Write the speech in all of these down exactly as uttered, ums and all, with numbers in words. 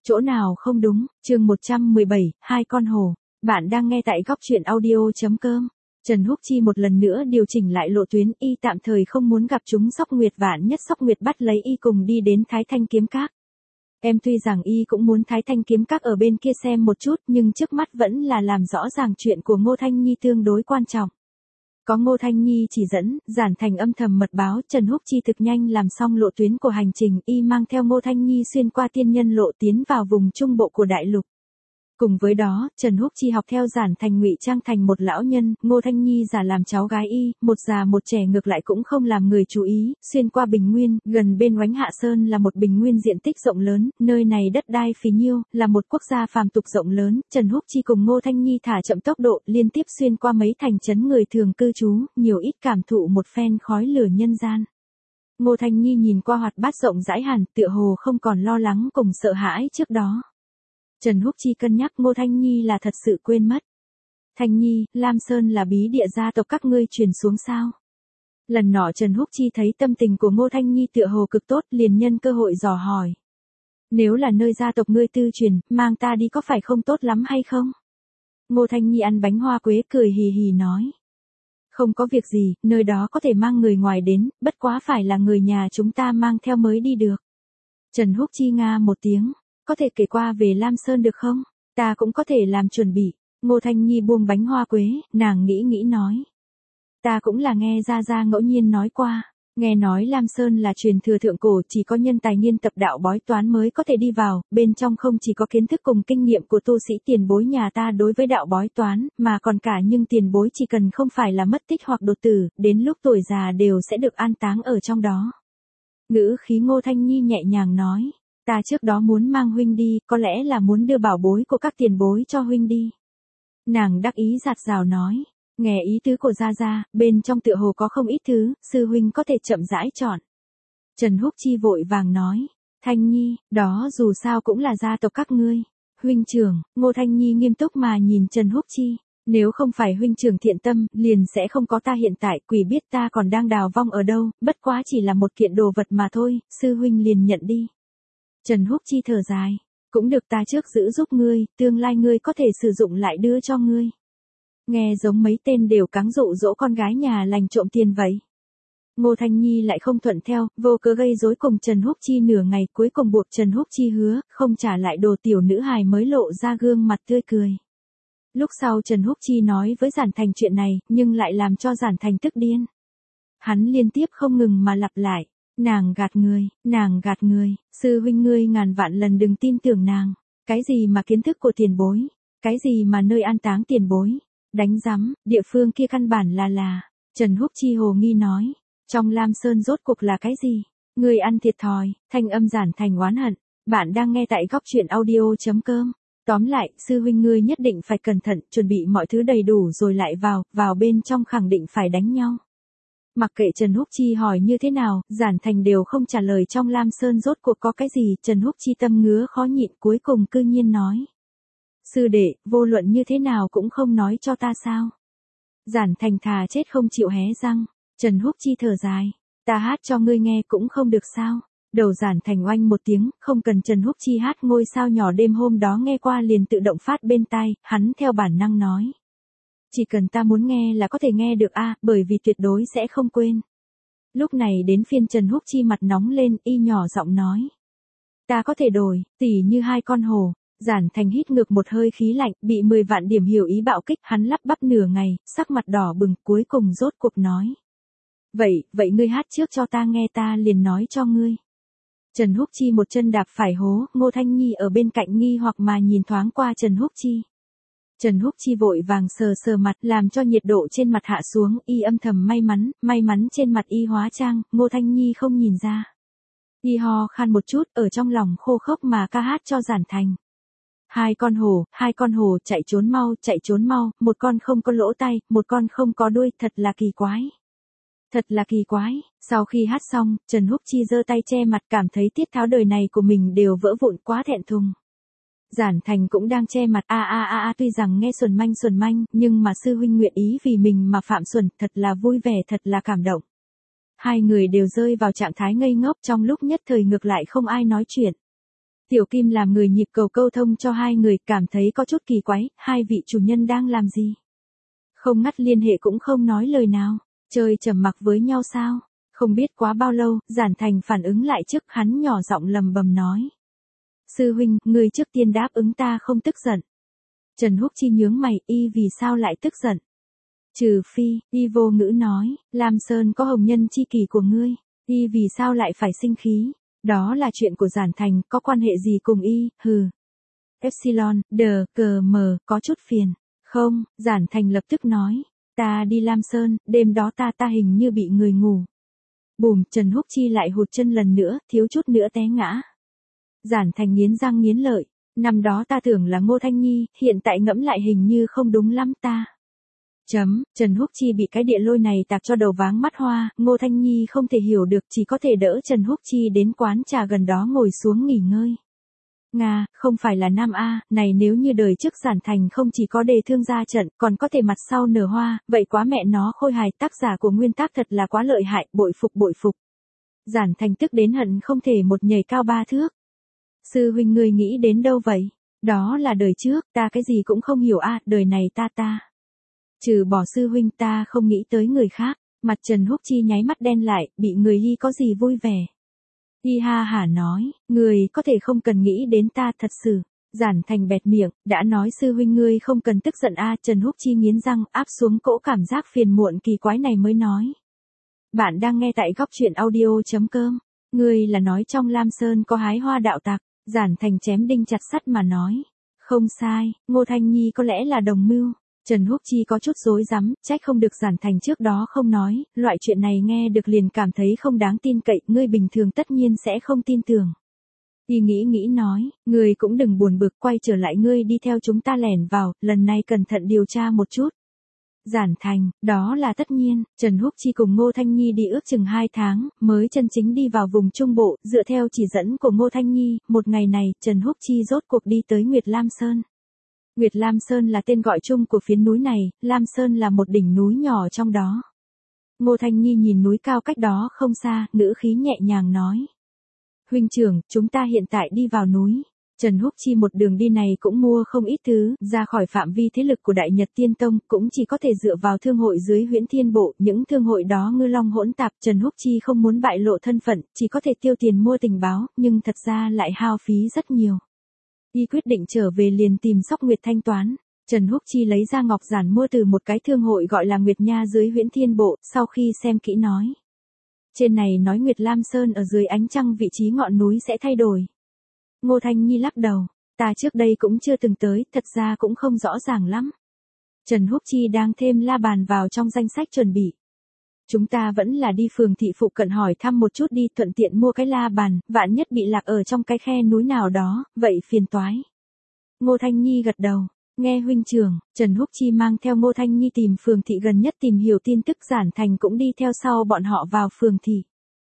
Chỗ nào không đúng, chương một trăm mười bảy, hai con hổ. Bạn đang nghe tại góc truyện audio.com. Trần Húc Chi một lần nữa điều chỉnh lại lộ tuyến, y tạm thời không muốn gặp chúng. Sóc Nguyệt vạn nhất Sóc Nguyệt bắt lấy y cùng đi đến Thái Thanh Kiếm Các. Em tuy rằng y cũng muốn Thái Thanh Kiếm Các ở bên kia xem một chút, nhưng trước mắt vẫn là làm rõ ràng chuyện của Ngô Thanh Nhi tương đối quan trọng. Có Ngô Thanh Nhi chỉ dẫn, Giản Thành âm thầm mật báo, Trần Húc Chi thực nhanh làm xong lộ tuyến của hành trình, y mang theo Ngô Thanh Nhi xuyên qua tiên nhân lộ tiến vào vùng trung bộ của đại lục. Cùng với đó, Trần Húc Chi học theo Giản Thành ngụy trang thành một lão nhân, Ngô Thanh Nhi giả làm cháu gái y, một già một trẻ ngược lại cũng không làm người chú ý, xuyên qua Bình Nguyên, gần bên Oánh Hạ Sơn là một bình nguyên diện tích rộng lớn, nơi này đất đai phì nhiêu, là một quốc gia phàm tục rộng lớn, Trần Húc Chi cùng Ngô Thanh Nhi thả chậm tốc độ, liên tiếp xuyên qua mấy thành trấn người thường cư trú, nhiều ít cảm thụ một phen khói lửa nhân gian. Ngô Thanh Nhi nhìn qua hoạt bát rộng rãi hẳn, tựa hồ không còn lo lắng cùng sợ hãi trước đó. Trần Húc Chi cân nhắc Ngô Thanh Nhi là thật sự quên mất. Thanh Nhi, Lam Sơn là bí địa gia tộc các ngươi truyền xuống sao? Lần nọ Trần Húc Chi thấy tâm tình của Ngô Thanh Nhi tựa hồ cực tốt, liền nhân cơ hội dò hỏi. Nếu là nơi gia tộc ngươi tư truyền, mang ta đi có phải không tốt lắm hay không? Ngô Thanh Nhi ăn bánh hoa quế cười hì hì nói. Không có việc gì, nơi đó có thể mang người ngoài đến, bất quá phải là người nhà chúng ta mang theo mới đi được. Trần Húc Chi nga một tiếng. Có thể kể qua về Lam Sơn được không? Ta cũng có thể làm chuẩn bị. Ngô Thanh Nhi buông bánh hoa quế, nàng nghĩ nghĩ nói. Ta cũng là nghe Gia Gia ngẫu nhiên nói qua. Nghe nói Lam Sơn là truyền thừa thượng cổ, chỉ có nhân tài nghiên tập đạo bói toán mới có thể đi vào, bên trong không chỉ có kiến thức cùng kinh nghiệm của tu sĩ tiền bối nhà ta đối với đạo bói toán, mà còn cả những tiền bối chỉ cần không phải là mất tích hoặc đột tử, đến lúc tuổi già đều sẽ được an táng ở trong đó. Ngữ khí Ngô Thanh Nhi nhẹ nhàng nói. Ta trước đó muốn mang huynh đi, có lẽ là muốn đưa bảo bối của các tiền bối cho huynh đi. Nàng đắc ý giạt rào nói, nghe ý tứ của Gia Gia, bên trong tựa hồ có không ít thứ, sư huynh có thể chậm rãi chọn. Trần Húc Chi vội vàng nói, Thanh Nhi, đó dù sao cũng là gia tộc các ngươi. Huynh trưởng, Ngô Thanh Nhi nghiêm túc mà nhìn Trần Húc Chi, nếu không phải huynh trưởng thiện tâm, liền sẽ không có ta hiện tại, quỷ biết ta còn đang đào vong ở đâu, bất quá chỉ là một kiện đồ vật mà thôi, sư huynh liền nhận đi. Trần Húc Chi thở dài, cũng được ta trước giữ giúp ngươi, tương lai ngươi có thể sử dụng lại đưa cho ngươi. Nghe giống mấy tên đều cáng dụ dỗ con gái nhà lành trộm tiền vậy. Ngô Thanh Nhi lại không thuận theo, vô cớ gây rối cùng Trần Húc Chi nửa ngày, cuối cùng buộc Trần Húc Chi hứa, không trả lại đồ tiểu nữ hài mới lộ ra gương mặt tươi cười. Lúc sau Trần Húc Chi nói với Giản Thành chuyện này, nhưng lại làm cho Giản Thành tức điên. Hắn liên tiếp không ngừng mà lặp lại. Nàng gạt người, nàng gạt người, sư huynh ngươi ngàn vạn lần đừng tin tưởng nàng. Cái gì mà kiến thức của tiền bối, cái gì mà nơi an táng tiền bối, đánh rắm, địa phương kia căn bản là là. Trần Húc Chi hồ nghi nói, trong Lam Sơn rốt cuộc là cái gì? Ngươi ăn thiệt thòi, thanh âm Giản Thành oán hận. Bạn đang nghe tại góc truyện audio.com. Tóm lại, sư huynh ngươi nhất định phải cẩn thận, chuẩn bị mọi thứ đầy đủ rồi lại vào, vào bên trong khẳng định phải đánh nhau. Mặc kệ Trần Húc Chi hỏi như thế nào, Giản Thành đều không trả lời trong Lam Sơn rốt cuộc có cái gì, Trần Húc Chi tâm ngứa khó nhịn cuối cùng cư nhiên nói. Sư đệ, vô luận như thế nào cũng không nói cho ta sao. Giản Thành thà chết không chịu hé răng, Trần Húc Chi thở dài, ta hát cho ngươi nghe cũng không được sao. Đầu Giản Thành oanh một tiếng, không cần Trần Húc Chi hát ngôi sao nhỏ đêm hôm đó nghe qua liền tự động phát bên tai, hắn theo bản năng nói. Chỉ cần ta muốn nghe là có thể nghe được a, à, bởi vì tuyệt đối sẽ không quên. Lúc này đến phiên Trần Húc Chi mặt nóng lên, y nhỏ giọng nói. Ta có thể đổi, tỉ như hai con hổ. Giản Thành hít ngược một hơi khí lạnh, bị mười vạn điểm hiểu ý bạo kích, hắn lắp bắp nửa ngày, sắc mặt đỏ bừng, cuối cùng rốt cuộc nói. Vậy, vậy ngươi hát trước cho ta nghe ta liền nói cho ngươi. Trần Húc Chi một chân đạp phải hố, Ngô Thanh Nhi ở bên cạnh nghi hoặc mà nhìn thoáng qua Trần Húc Chi. Trần Húc Chi vội vàng sờ sờ mặt làm cho nhiệt độ trên mặt hạ xuống, y âm thầm may mắn, may mắn trên mặt y hóa trang, Ngô Thanh Nhi không nhìn ra. Y ho khan một chút, ở trong lòng khô khốc mà ca hát cho Giản Thành. Hai con hổ, hai con hổ chạy trốn mau, chạy trốn mau, một con không có lỗ tay, một con không có đuôi, thật là kỳ quái. Thật là kỳ quái, sau khi hát xong, Trần Húc Chi giơ tay che mặt cảm thấy tiết tháo đời này của mình đều vỡ vụn quá thẹn thùng. Giản Thành cũng đang che mặt a a a a tuy rằng nghe xuẩn manh xuẩn manh, nhưng mà sư huynh nguyện ý vì mình mà phạm xuẩn, thật là vui vẻ, thật là cảm động. Hai người đều rơi vào trạng thái ngây ngốc, trong lúc nhất thời ngược lại không ai nói chuyện. Tiểu Kim làm người nhịp cầu câu thông cho hai người, cảm thấy có chút kỳ quái, hai vị chủ nhân đang làm gì? Không ngắt liên hệ cũng không nói lời nào, chơi trầm mặc với nhau sao? Không biết quá bao lâu, Giản Thành phản ứng lại trước, hắn nhỏ giọng lầm bầm nói. Sư huynh, người trước tiên đáp ứng ta không tức giận. Trần Húc Chi nhướng mày, y vì sao lại tức giận? Trừ phi, y vô ngữ nói, Lam Sơn có hồng nhân chi kỷ của ngươi, y vì sao lại phải sinh khí? Đó là chuyện của Giản Thành, có quan hệ gì cùng y, hừ. Epsilon, đờ, cờ mờ, có chút phiền. Không, Giản Thành lập tức nói, ta đi Lam Sơn, đêm đó ta ta hình như bị người ngủ. Bùm, Trần Húc Chi lại hụt chân lần nữa, thiếu chút nữa té ngã. Giản Thành nghiến răng nghiến lợi, năm đó ta tưởng là Ngô Thanh Nhi, hiện tại ngẫm lại hình như không đúng lắm ta. Chấm, Trần Húc Chi bị cái địa lôi này tạc cho đầu váng mắt hoa, Ngô Thanh Nhi không thể hiểu được, chỉ có thể đỡ Trần Húc Chi đến quán trà gần đó ngồi xuống nghỉ ngơi. Nga, không phải là nam A, này nếu như đời trước Giản Thành không chỉ có đề thương ra trận, còn có thể mặt sau nở hoa, vậy quá mẹ nó khôi hài, tác giả của nguyên tác thật là quá lợi hại, bội phục bội phục. Giản Thành tức đến hận không thể một nhảy cao ba thước. Sư huynh ngươi nghĩ đến đâu vậy? Đó là đời trước, ta cái gì cũng không hiểu a, đời này ta ta. Trừ bỏ sư huynh ta không nghĩ tới người khác, mặt Trần Húc Chi nháy mắt đen lại, bị người y có gì vui vẻ. Y ha hả nói, người có thể không cần nghĩ đến ta thật sự. Giản Thành bẹt miệng, đã nói sư huynh ngươi không cần tức giận a. Trần Húc Chi nghiến răng áp xuống cỗ cảm giác phiền muộn kỳ quái này mới nói. Bạn đang nghe tại góc truyện audio.com. Ngươi là nói trong Lam Sơn có hái hoa đạo tặc. Giản Thành chém đinh chặt sắt mà nói. Không sai, Ngô Thanh Nhi có lẽ là đồng mưu. Trần Húc Chi có chút rối rắm, trách không được Giản Thành trước đó không nói, loại chuyện này nghe được liền cảm thấy không đáng tin cậy, ngươi bình thường tất nhiên sẽ không tin tưởng. Y nghĩ nghĩ nói, ngươi cũng đừng buồn bực, quay trở lại ngươi đi theo chúng ta lẻn vào, lần này cẩn thận điều tra một chút. Giản Thành, đó là tất nhiên, Trần Húc Chi cùng Ngô Thanh Nhi đi ước chừng hai tháng, mới chân chính đi vào vùng Trung Bộ, dựa theo chỉ dẫn của Ngô Thanh Nhi, một ngày này, Trần Húc Chi rốt cuộc đi tới Nguyệt Lam Sơn. Nguyệt Lam Sơn là tên gọi chung của phiến núi này, Lam Sơn là một đỉnh núi nhỏ trong đó. Ngô Thanh Nhi nhìn núi cao cách đó không xa, ngữ khí nhẹ nhàng nói. Huynh trưởng, chúng ta hiện tại đi vào núi. Trần Húc Chi một đường đi này cũng mua không ít thứ, ra khỏi phạm vi thế lực của Đại Nhật Tiên Tông, cũng chỉ có thể dựa vào thương hội dưới Huyễn Thiên Bộ, những thương hội đó ngư long hỗn tạp, Trần Húc Chi không muốn bại lộ thân phận, chỉ có thể tiêu tiền mua tình báo, nhưng thật ra lại hao phí rất nhiều. Y quyết định trở về liền tìm Sóc Nguyệt thanh toán. Trần Húc Chi lấy ra ngọc giản mua từ một cái thương hội gọi là Nguyệt Nha dưới Huyễn Thiên Bộ, sau khi xem kỹ nói. Trên này nói Nguyệt Lam Sơn ở dưới ánh trăng vị trí ngọn núi sẽ thay đổi. Ngô Thanh Nhi lắc đầu, ta trước đây cũng chưa từng tới, thật ra cũng không rõ ràng lắm. Trần Húc Chi đang thêm la bàn vào trong danh sách chuẩn bị. Chúng ta vẫn là đi phường thị phụ cận hỏi thăm một chút đi, thuận tiện mua cái la bàn, vạn nhất bị lạc ở trong cái khe núi nào đó, vậy phiền toái. Ngô Thanh Nhi gật đầu, nghe huynh trưởng, Trần Húc Chi mang theo Ngô Thanh Nhi tìm phường thị gần nhất tìm hiểu tin tức. Giản Thành cũng đi theo sau bọn họ vào phường thị.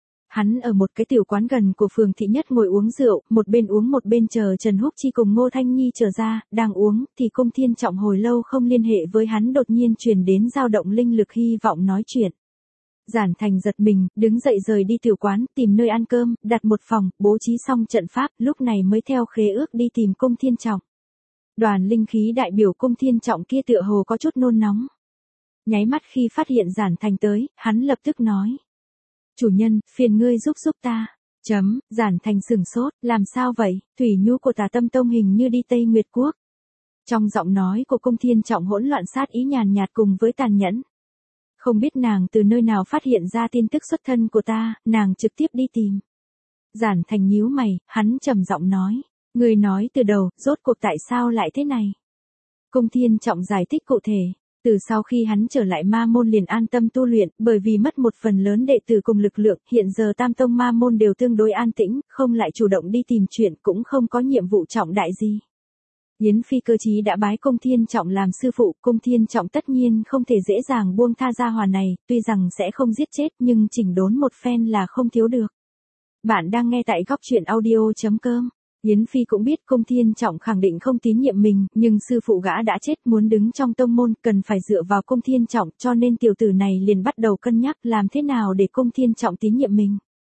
Hắn ở một cái tiểu quán gần của phường thị nhất ngồi uống rượu, một bên uống một bên chờ Trần Húc Chi cùng Ngô Thanh Nhi trở ra, đang uống, thì Cung Thiên Trọng hồi lâu không liên hệ với hắn đột nhiên truyền đến dao động linh lực hy vọng nói chuyện. Giản Thành giật mình, đứng dậy rời đi tiểu quán, tìm nơi ăn cơm, đặt một phòng, bố trí xong trận pháp, lúc này mới theo khế ước đi tìm Cung Thiên Trọng. Đoàn linh khí đại biểu Cung Thiên Trọng kia tựa hồ có chút nôn nóng. Nháy mắt khi phát hiện Giản Thành tới, hắn lập tức nói. Chủ nhân, phiền ngươi giúp giúp ta. Chấm, Giản Thành sửng sốt, làm sao vậy, Thủy Nhu của Tà Tâm Tông hình như đi Tây Nguyệt Quốc. Trong giọng nói của Cung Thiên Trọng hỗn loạn sát ý nhàn nhạt cùng với tàn nhẫn. Không biết nàng từ nơi nào phát hiện ra tin tức xuất thân của ta, nàng trực tiếp đi tìm. Giản Thành nhíu mày, hắn trầm giọng nói. Ngươi nói từ đầu, rốt cuộc tại sao lại thế này? Cung Thiên Trọng giải thích cụ thể. Từ sau khi hắn trở lại ma môn liền an tâm tu luyện, bởi vì mất một phần lớn đệ tử cùng lực lượng, hiện giờ tam tông ma môn đều tương đối an tĩnh, không lại chủ động đi tìm chuyện, cũng không có nhiệm vụ trọng đại gì. Yến Phi cơ chí đã bái Cung Thiên Trọng làm sư phụ, Cung Thiên Trọng tất nhiên không thể dễ dàng buông tha gia hỏa này, tuy rằng sẽ không giết chết nhưng chỉnh đốn một phen là không thiếu được. Bạn đang nghe tại góc truyện audio.com. Yến Phi cũng biết Cung Thiên Trọng khẳng định không tín nhiệm mình, nhưng sư phụ gã đã chết, muốn đứng trong tông môn, cần phải dựa vào Cung Thiên Trọng, cho nên tiểu tử này liền bắt đầu cân nhắc làm thế nào để Cung Thiên Trọng tín nhiệm mình.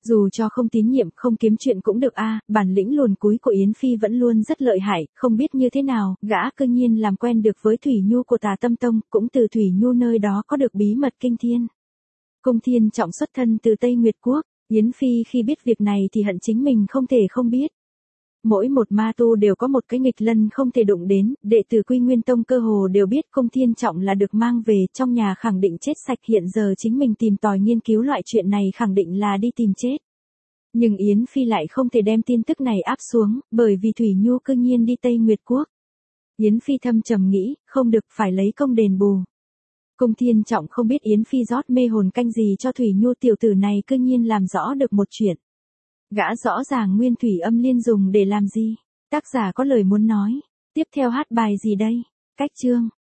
Dù cho không tín nhiệm, không kiếm chuyện cũng được a, bản lĩnh luồn cúi của Yến Phi vẫn luôn rất lợi hại, không biết như thế nào, gã cơ nhiên làm quen được với Thủy Nhu của Tà Tâm Tông, cũng từ Thủy Nhu nơi đó có được bí mật kinh thiên. Cung Thiên Trọng xuất thân từ Tây Nguyệt Quốc, Yến Phi khi biết việc này thì hận chính mình không thể không biết. Mỗi một ma tu đều có một cái nghịch lân không thể đụng đến, đệ tử Quy Nguyên Tông cơ hồ đều biết Cung Thiên Trọng là được mang về, trong nhà khẳng định chết sạch, hiện giờ chính mình tìm tòi nghiên cứu loại chuyện này khẳng định là đi tìm chết. Nhưng Yến Phi lại không thể đem tin tức này áp xuống, bởi vì Thủy Nhu cư nhiên đi Tây Nguyệt Quốc. Yến Phi thâm trầm nghĩ, không được, phải lấy công đền bù. Cung Thiên Trọng không biết Yến Phi rót mê hồn canh gì cho Thủy Nhu, tiểu tử này cư nhiên làm rõ được một chuyện. Gã rõ ràng nguyên thủy âm liên dùng để làm gì. Tác giả có lời muốn nói. Tiếp theo hát bài gì đây? Cách chương.